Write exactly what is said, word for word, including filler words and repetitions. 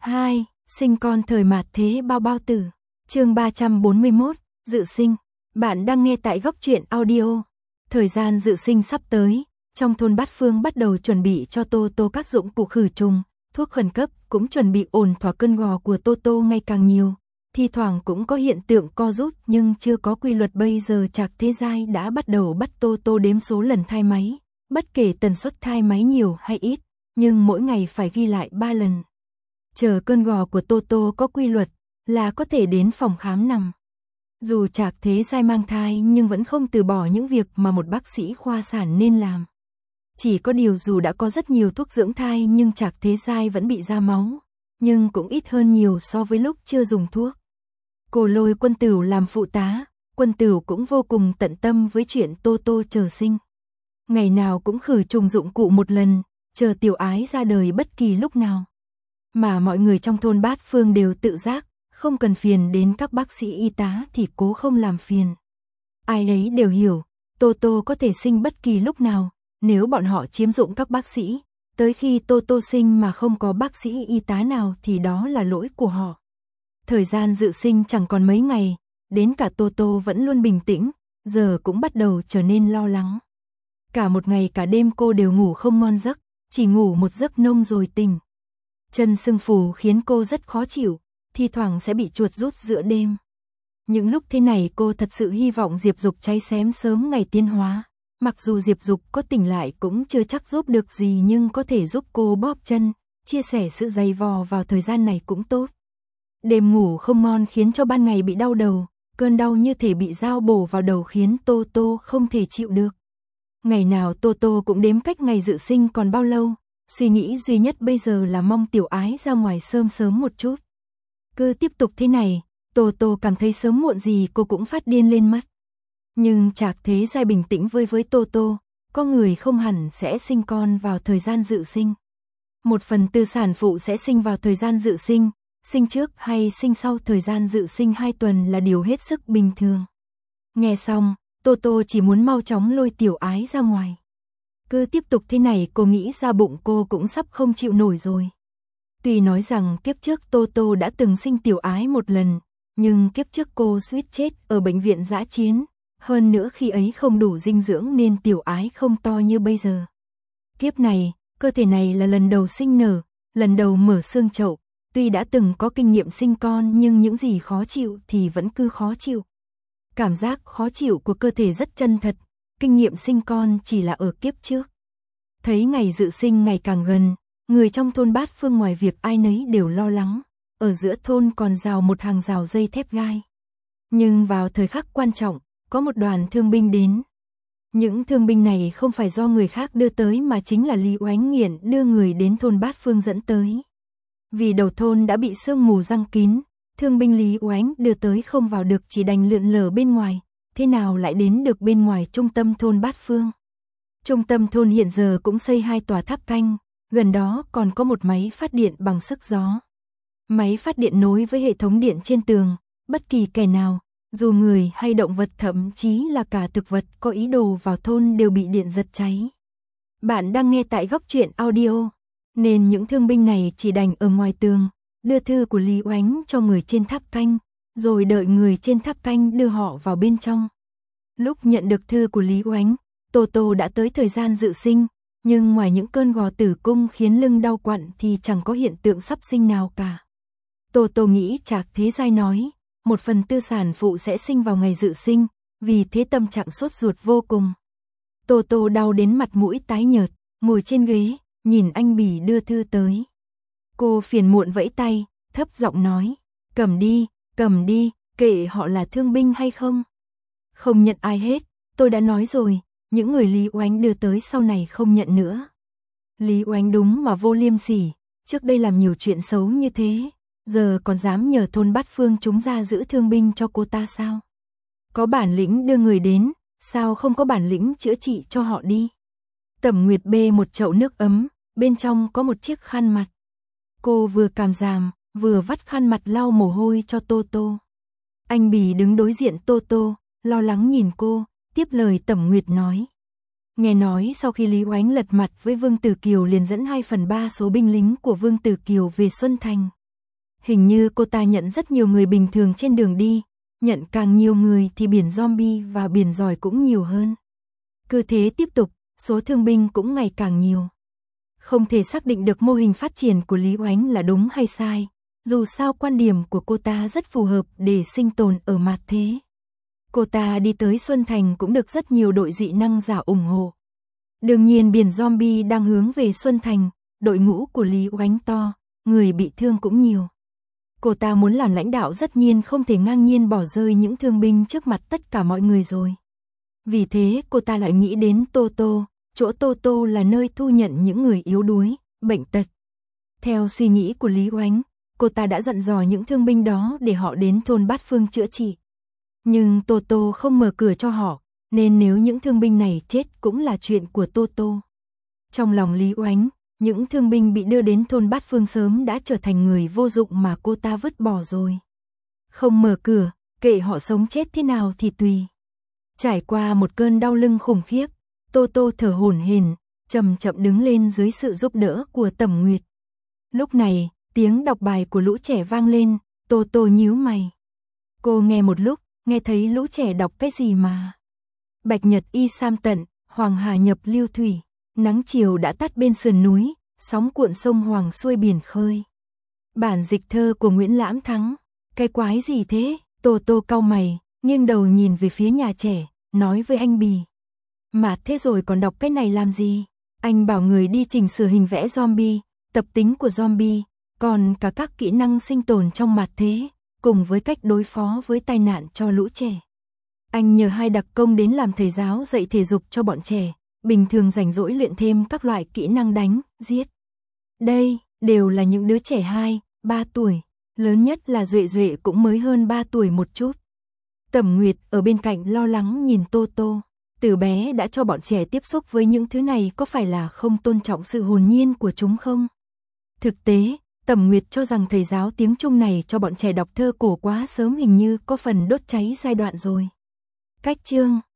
hai. Sinh con thời mạt thế bao bao tử. Chương ba trăm bốn mươi mốt, dự sinh. Bạn đang nghe tại Góc Truyện Audio. Thời gian dự sinh sắp tới, trong thôn Bát Phương bắt đầu chuẩn bị cho Tô Tô các dụng cụ khử trùng, thuốc khẩn cấp, cũng chuẩn bị ổn thỏa. Cơn gò của Tô Tô ngày càng nhiều, thi thoảng cũng có hiện tượng co rút nhưng chưa có quy luật. Bây giờ Trạc Thế Giai đã bắt đầu bắt Tô Tô đếm số lần thai máy, bất kể tần suất thai máy nhiều hay ít, nhưng mỗi ngày phải ghi lại ba lần. Chờ cơn gò của Tô Tô có quy luật là có thể đến phòng khám nằm. Dù Trạc Thế Giai mang thai nhưng vẫn không từ bỏ những việc mà một bác sĩ khoa sản nên làm. Chỉ có điều dù đã có rất nhiều thuốc dưỡng thai nhưng Trạc Thế Giai vẫn bị ra máu, nhưng cũng ít hơn nhiều so với lúc chưa dùng thuốc. Cô lôi Quân Tửu làm phụ tá, Quân Tửu cũng vô cùng tận tâm với chuyện Tô Tô chờ sinh. Ngày nào cũng khử trùng dụng cụ một lần, chờ tiểu ái ra đời bất kỳ lúc nào. Mà mọi người trong thôn Bát Phương đều tự giác, không cần phiền đến các bác sĩ y tá thì cố không làm phiền. Ai đấy đều hiểu, Tô Tô có thể sinh bất kỳ lúc nào, nếu bọn họ chiếm dụng các bác sĩ, tới khi Tô Tô sinh mà không có bác sĩ y tá nào thì đó là lỗi của họ. Thời gian dự sinh chẳng còn mấy ngày, đến cả Tô Tô vẫn luôn bình tĩnh, giờ cũng bắt đầu trở nên lo lắng. Cả một ngày cả đêm cô đều ngủ không ngon giấc, chỉ ngủ một giấc nông rồi tỉnh. Chân sưng phù khiến cô rất khó chịu, thi thoảng sẽ bị chuột rút giữa đêm. Những lúc thế này cô thật sự hy vọng Diệp Dục cháy xém sớm ngày tiến hóa. Mặc dù Diệp Dục có tỉnh lại cũng chưa chắc giúp được gì nhưng có thể giúp cô bóp chân, chia sẻ sự dày vò vào thời gian này cũng tốt. Đêm ngủ không ngon khiến cho ban ngày bị đau đầu, cơn đau như thể bị dao bổ vào đầu khiến Tô Tô không thể chịu được. Ngày nào Tô Tô cũng đếm cách ngày dự sinh còn bao lâu, suy nghĩ duy nhất bây giờ là mong tiểu ái ra ngoài sớm sớm một chút. Cứ tiếp tục thế này, Tô Tô cảm thấy sớm muộn gì cô cũng phát điên lên mất. Nhưng Trạc Thế Giai bình tĩnh với với Tô Tô, có người không hẳn sẽ sinh con vào thời gian dự sinh. Một phần tư sản phụ sẽ sinh vào thời gian dự sinh, sinh trước hay sinh sau thời gian dự sinh hai tuần là điều hết sức bình thường. Nghe xong, Tô Tô chỉ muốn mau chóng lôi tiểu ái ra ngoài. Cứ tiếp tục thế này cô nghĩ ra bụng cô cũng sắp không chịu nổi rồi. Tuy nói rằng kiếp trước Tô Tô đã từng sinh tiểu ái một lần, nhưng kiếp trước cô suýt chết ở bệnh viện dã chiến. Hơn nữa khi ấy không đủ dinh dưỡng nên tiểu ái không to như bây giờ. Kiếp này, cơ thể này là lần đầu sinh nở, lần đầu mở xương chậu. Tuy đã từng có kinh nghiệm sinh con nhưng những gì khó chịu thì vẫn cứ khó chịu. Cảm giác khó chịu của cơ thể rất chân thật, kinh nghiệm sinh con chỉ là ở kiếp trước. Thấy ngày dự sinh ngày càng gần, người trong thôn Bát Phương ngoài việc ai nấy đều lo lắng, ở giữa thôn còn rào một hàng rào dây thép gai. Nhưng vào thời khắc quan trọng, có một đoàn thương binh đến. Những thương binh này không phải do người khác đưa tới mà chính là Lý Oánh Nghiện đưa người đến thôn Bát Phương dẫn tới. Vì đầu thôn đã bị sương mù giăng kín, thương binh Lý Oánh đưa tới không vào được chỉ đành lượn lờ bên ngoài, thế nào lại đến được bên ngoài trung tâm thôn Bát Phương. Trung tâm thôn hiện giờ cũng xây hai tòa tháp canh, gần đó còn có một máy phát điện bằng sức gió. Máy phát điện nối với hệ thống điện trên tường, bất kỳ kẻ nào, dù người hay động vật thậm chí là cả thực vật có ý đồ vào thôn đều bị điện giật cháy. Bạn đang nghe tại Góc Truyện Audio, nên những thương binh này chỉ đành ở ngoài tường, đưa thư của Lý Oánh cho người trên tháp canh, rồi đợi người trên tháp canh đưa họ vào bên trong. Lúc nhận được thư của Lý Oánh, Tô Tô đã tới thời gian dự sinh, nhưng ngoài những cơn gò tử cung khiến lưng đau quặn thì chẳng có hiện tượng sắp sinh nào cả. Tô Tô nghĩ Trạc Thế Giai nói, một phần tư sản phụ sẽ sinh vào ngày dự sinh, vì thế tâm trạng sốt ruột vô cùng. Tô Tô đau đến mặt mũi tái nhợt, ngồi trên ghế, nhìn anh Bỉ đưa thư tới. Cô phiền muộn vẫy tay, thấp giọng nói, cầm đi, cầm đi, kệ họ là thương binh hay không. Không nhận ai hết, tôi đã nói rồi, những người Lý Oánh đưa tới sau này không nhận nữa. Lý Oánh đúng mà vô liêm sỉ, trước đây làm nhiều chuyện xấu như thế, giờ còn dám nhờ thôn Bát Phương chúng ra giữ thương binh cho cô ta sao? Có bản lĩnh đưa người đến, sao không có bản lĩnh chữa trị cho họ đi? Tẩm Nguyệt bê một chậu nước ấm, bên trong có một chiếc khăn mặt. Cô vừa càm ràm, vừa vắt khăn mặt lau mồ hôi cho Tô Tô. Anh Bỉ đứng đối diện Tô Tô, lo lắng nhìn cô, tiếp lời Tẩm Nguyệt nói. Nghe nói sau khi Lý Oánh lật mặt với Vương Tử Kiều liền dẫn hai phần ba số binh lính của Vương Tử Kiều về Xuân Thành. Hình như cô ta nhận rất nhiều người bình thường trên đường đi, nhận càng nhiều người thì biển zombie và biển giỏi cũng nhiều hơn. Cứ thế tiếp tục, số thương binh cũng ngày càng nhiều. Không thể xác định được mô hình phát triển của Lý Oánh là đúng hay sai, dù sao quan điểm của cô ta rất phù hợp để sinh tồn ở mặt thế. Cô ta đi tới Xuân Thành cũng được rất nhiều đội dị năng giả ủng hộ. Đương nhiên biển zombie đang hướng về Xuân Thành, đội ngũ của Lý Oánh to, người bị thương cũng nhiều. Cô ta muốn làm lãnh đạo rất nhiên không thể ngang nhiên bỏ rơi những thương binh trước mặt tất cả mọi người rồi. Vì thế cô ta lại nghĩ đến Tô Tô, chỗ Tô Tô là nơi thu nhận những người yếu đuối, bệnh tật. Theo suy nghĩ của Lý Oánh, cô ta đã dặn dò những thương binh đó để họ đến thôn Bát Phương chữa trị. Nhưng Tô Tô không mở cửa cho họ, nên nếu những thương binh này chết cũng là chuyện của Tô Tô. Trong lòng Lý Oánh, những thương binh bị đưa đến thôn Bát Phương sớm đã trở thành người vô dụng mà cô ta vứt bỏ rồi. Không mở cửa, kệ họ sống chết thế nào thì tùy. Trải qua một cơn đau lưng khủng khiếp, Tô Tô thở hổn hển, chậm chậm đứng lên dưới sự giúp đỡ của Tẩm Nguyệt. Lúc này, tiếng đọc bài của lũ trẻ vang lên, Tô Tô nhíu mày. Cô nghe một lúc, nghe thấy lũ trẻ đọc cái gì mà. Bạch nhật y sam tận, hoàng hà nhập lưu thủy, nắng chiều đã tắt bên sườn núi, sóng cuộn sông hoàng xuôi biển khơi. Bản dịch thơ của Nguyễn Lãm Thắng. Cái quái gì thế? Tô Tô cau mày, nghiêng đầu nhìn về phía nhà trẻ, nói với anh Bì. Mà thế rồi còn đọc cái này làm gì? Anh bảo người đi chỉnh sửa hình vẽ zombie, tập tính của zombie, còn cả các kỹ năng sinh tồn trong mặt thế, cùng với cách đối phó với tai nạn cho lũ trẻ. Anh nhờ hai đặc công đến làm thầy giáo dạy thể dục cho bọn trẻ, bình thường rảnh rỗi luyện thêm các loại kỹ năng đánh, giết. Đây, đều là những đứa trẻ hai, ba tuổi, lớn nhất là Duệ Duệ cũng mới hơn ba tuổi một chút. Tẩm Nguyệt ở bên cạnh lo lắng nhìn Tô Tô, từ bé đã cho bọn trẻ tiếp xúc với những thứ này có phải là không tôn trọng sự hồn nhiên của chúng không? Thực tế, Tẩm Nguyệt cho rằng thầy giáo tiếng Trung này cho bọn trẻ đọc thơ cổ quá sớm hình như có phần đốt cháy giai đoạn rồi. Cách chương